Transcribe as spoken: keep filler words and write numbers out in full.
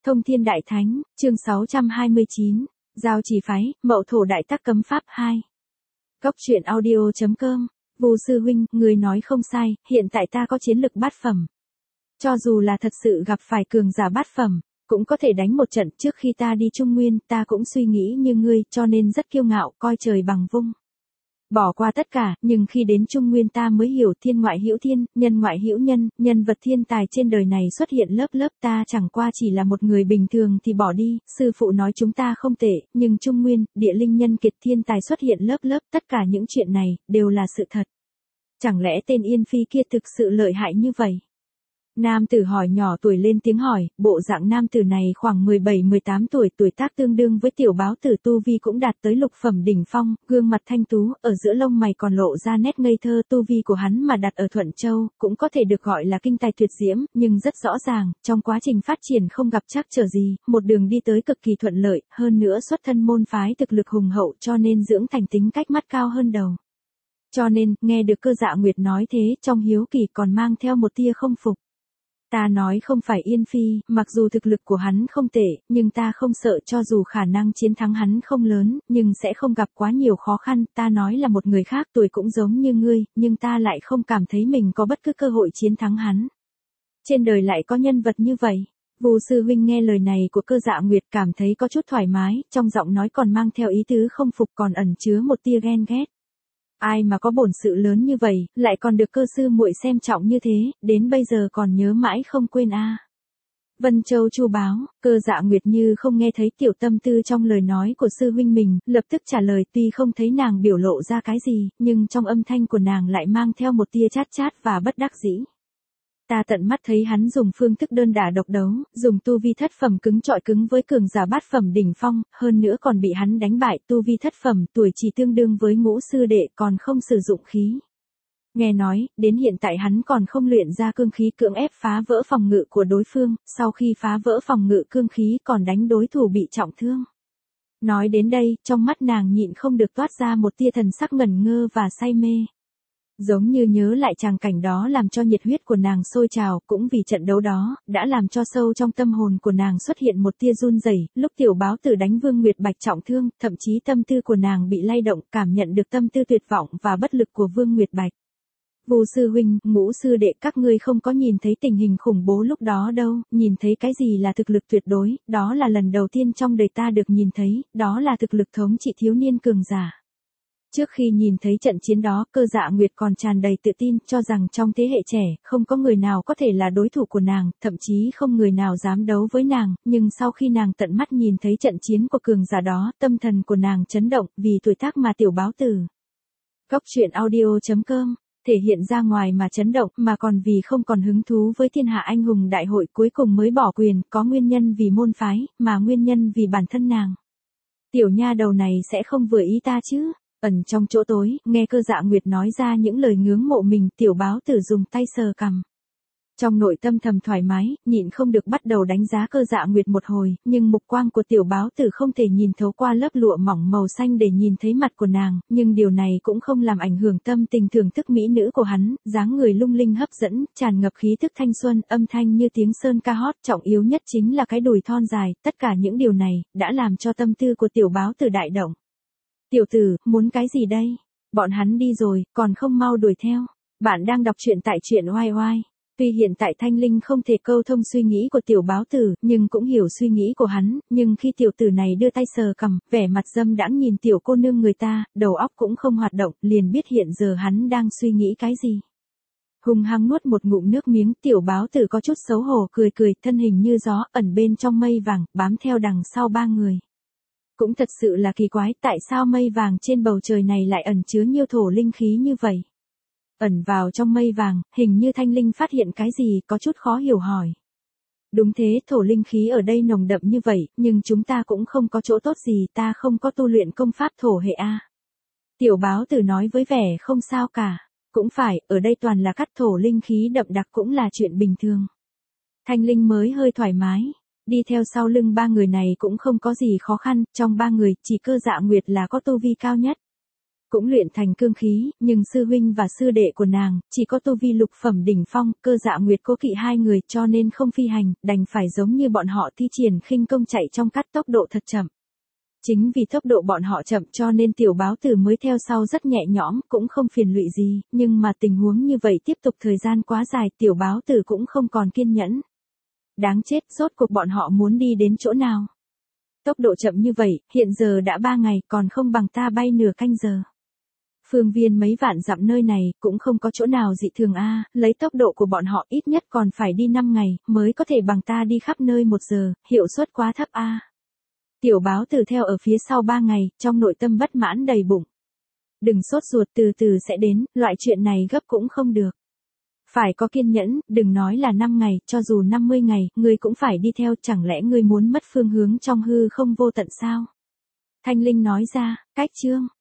Thông Thiên Đại Thánh, chương sáu trăm hai mươi chín, Giao Trì Phái, Mậu Thổ Đại Tắc Cấm Pháp hai. Cốc truyện audio.com, Vô Sư Huynh, người nói không sai, hiện tại ta có chiến lực bát phẩm. Cho dù là thật sự gặp phải cường giả bát phẩm, cũng có thể đánh một trận. Trước khi ta đi Trung Nguyên, ta cũng suy nghĩ như ngươi, cho nên rất kiêu ngạo, coi trời bằng vung. Bỏ qua tất cả, nhưng khi đến Trung Nguyên ta mới hiểu thiên ngoại hữu thiên, nhân ngoại hữu nhân, nhân vật thiên tài trên đời này xuất hiện lớp lớp, ta chẳng qua chỉ là một người bình thường thì bỏ đi. Sư phụ nói chúng ta không tệ, nhưng Trung Nguyên, địa linh nhân kiệt thiên tài xuất hiện lớp lớp, tất cả những chuyện này, đều là sự thật. Chẳng lẽ tên Yên Phi kia thực sự lợi hại như vậy? Nam tử hỏi nhỏ tuổi lên tiếng hỏi, bộ dạng nam tử này khoảng mười bảy mười tám tuổi, tuổi tác tương đương với tiểu báo tử, tu vi cũng đạt tới lục phẩm đỉnh phong, gương mặt thanh tú, ở giữa lông mày còn lộ ra nét ngây thơ. Tu vi của hắn mà đặt ở Thuận Châu, cũng có thể được gọi là kinh tài tuyệt diễm, nhưng rất rõ ràng, trong quá trình phát triển không gặp trắc trở gì, một đường đi tới cực kỳ thuận lợi, hơn nữa xuất thân môn phái thực lực hùng hậu, cho nên dưỡng thành tính cách mắt cao hơn đầu. Cho nên, nghe được Cơ Dạ Nguyệt nói thế, trong hiếu kỳ còn mang theo một tia không phục. Ta nói không phải Yên Phi, mặc dù thực lực của hắn không tệ, nhưng ta không sợ, cho dù khả năng chiến thắng hắn không lớn, nhưng sẽ không gặp quá nhiều khó khăn. Ta nói là một người khác tuổi cũng giống như ngươi, nhưng ta lại không cảm thấy mình có bất cứ cơ hội chiến thắng hắn. Trên đời lại có nhân vật như vậy. Vô Sư Huynh nghe lời này của Cơ Dạ Nguyệt cảm thấy có chút thoải mái, trong giọng nói còn mang theo ý tứ không phục, còn ẩn chứa một tia ghen ghét. Ai mà có bổn sự lớn như vậy, lại còn được cơ sư muội xem trọng như thế, đến bây giờ còn nhớ mãi không quên a. À. Vân Châu Chu báo, Cơ Dạ Nguyệt như không nghe thấy tiểu tâm tư trong lời nói của sư huynh mình, lập tức trả lời. Tuy không thấy nàng biểu lộ ra cái gì, nhưng trong âm thanh của nàng lại mang theo một tia chát chát và bất đắc dĩ. Ta tận mắt thấy hắn dùng phương thức đơn đả độc đấu, dùng tu vi thất phẩm cứng trọi cứng với cường giả bát phẩm đỉnh phong, hơn nữa còn bị hắn đánh bại. Tu vi thất phẩm, tuổi chỉ tương đương với ngũ sư đệ, còn không sử dụng khí. Nghe nói, đến hiện tại hắn còn không luyện ra cương khí, cưỡng ép phá vỡ phòng ngự của đối phương, sau khi phá vỡ phòng ngự cương khí còn đánh đối thủ bị trọng thương. Nói đến đây, trong mắt nàng nhịn không được toát ra một tia thần sắc ngẩn ngơ và say mê. Giống như nhớ lại tràng cảnh đó làm cho nhiệt huyết của nàng sôi trào, cũng vì trận đấu đó, đã làm cho sâu trong tâm hồn của nàng xuất hiện một tia run rẩy. Lúc tiểu báo tử đánh Vương Nguyệt Bạch trọng thương, thậm chí tâm tư của nàng bị lay động, cảm nhận được tâm tư tuyệt vọng và bất lực của Vương Nguyệt Bạch. Vô Sư Huynh, Ngũ sư đệ, các ngươi không có nhìn thấy tình hình khủng bố lúc đó đâu, nhìn thấy cái gì là thực lực tuyệt đối, đó là lần đầu tiên trong đời ta được nhìn thấy, đó là thực lực thống trị thiếu niên cường giả. Trước khi nhìn thấy trận chiến đó, Cơ Dạ Nguyệt còn tràn đầy tự tin, cho rằng trong thế hệ trẻ, không có người nào có thể là đối thủ của nàng, thậm chí không người nào dám đấu với nàng, nhưng sau khi nàng tận mắt nhìn thấy trận chiến của cường giả đó, tâm thần của nàng chấn động, vì tuổi tác mà tiểu báo tử. Cốc truyện audio.com, thể hiện ra ngoài mà chấn động, mà còn vì không còn hứng thú với thiên hạ anh hùng đại hội, cuối cùng mới bỏ quyền, có nguyên nhân vì môn phái, mà nguyên nhân vì bản thân nàng. Tiểu nha đầu này sẽ không vừa ý ta chứ? Ẩn trong chỗ tối, nghe Cơ Dạ Nguyệt nói ra những lời ngưỡng mộ mình, tiểu báo tử dùng tay sờ cằm. Trong nội tâm thầm thoải mái, nhịn không được bắt đầu đánh giá Cơ Dạ Nguyệt một hồi, nhưng mục quang của tiểu báo tử không thể nhìn thấu qua lớp lụa mỏng màu xanh để nhìn thấy mặt của nàng, nhưng điều này cũng không làm ảnh hưởng tâm tình thưởng thức mỹ nữ của hắn, dáng người lung linh hấp dẫn, tràn ngập khí thức thanh xuân, âm thanh như tiếng sơn ca hót, trọng yếu nhất chính là cái đùi thon dài, tất cả những điều này, đã làm cho tâm tư của tiểu báo tử đại động. Tiểu tử, muốn cái gì đây? Bọn hắn đi rồi, còn không mau đuổi theo. Bạn đang đọc truyện tại truyện oai oai. Tuy hiện tại Thanh Linh không thể câu thông suy nghĩ của tiểu báo tử, nhưng cũng hiểu suy nghĩ của hắn, nhưng khi tiểu tử này đưa tay sờ cằm, vẻ mặt dâm đãng nhìn tiểu cô nương người ta, đầu óc cũng không hoạt động, liền biết hiện giờ hắn đang suy nghĩ cái gì. Hùng hăng nuốt một ngụm nước miếng, tiểu báo tử có chút xấu hổ cười cười, thân hình như gió, ẩn bên trong mây vàng, bám theo đằng sau ba người. Cũng thật sự là kỳ quái, tại sao mây vàng trên bầu trời này lại ẩn chứa nhiều thổ linh khí như vậy? Ẩn vào trong mây vàng, hình như Thanh Linh phát hiện cái gì, có chút khó hiểu hỏi. Đúng thế, thổ linh khí ở đây nồng đậm như vậy, nhưng chúng ta cũng không có chỗ tốt gì, ta không có tu luyện công pháp thổ hệ a. Tiểu báo tử nói với vẻ không sao cả. Cũng phải, ở đây toàn là cắt thổ linh khí đậm đặc cũng là chuyện bình thường. Thanh Linh mới hơi thoải mái. Đi theo sau lưng ba người này cũng không có gì khó khăn, trong ba người, chỉ Cơ Dạ Nguyệt là có tu vi cao nhất. cũng luyện thành cương khí, nhưng sư huynh và sư đệ của nàng, chỉ có tu vi lục phẩm đỉnh phong, Cơ Dạ Nguyệt Cố Kỵ hai người cho nên không phi hành, đành phải giống như bọn họ thi triển khinh công chạy trong cát tốc độ thật chậm. Chính vì tốc độ bọn họ chậm cho nên tiểu báo tử mới theo sau rất nhẹ nhõm, cũng không phiền lụy gì, nhưng mà tình huống như vậy tiếp tục thời gian quá dài, tiểu báo tử cũng không còn kiên nhẫn. Đáng chết, rốt cuộc bọn họ muốn đi đến chỗ nào? Tốc độ chậm như vậy, hiện giờ đã ba ngày, còn không bằng ta bay nửa canh giờ. Phương viên mấy vạn dặm nơi này, cũng không có chỗ nào dị thường a, lấy tốc độ của bọn họ ít nhất còn phải đi năm ngày, mới có thể bằng ta đi khắp nơi một giờ, hiệu suất quá thấp a. Tiểu báo tử theo ở phía sau ba ngày, trong nội tâm bất mãn đầy bụng. Đừng sốt ruột, từ từ sẽ đến, loại chuyện này gấp cũng không được. Phải có kiên nhẫn, đừng nói là năm ngày, cho dù năm mươi ngày, ngươi cũng phải đi theo, chẳng lẽ ngươi muốn mất phương hướng trong hư không vô tận sao? Thanh Linh nói ra, cách chương.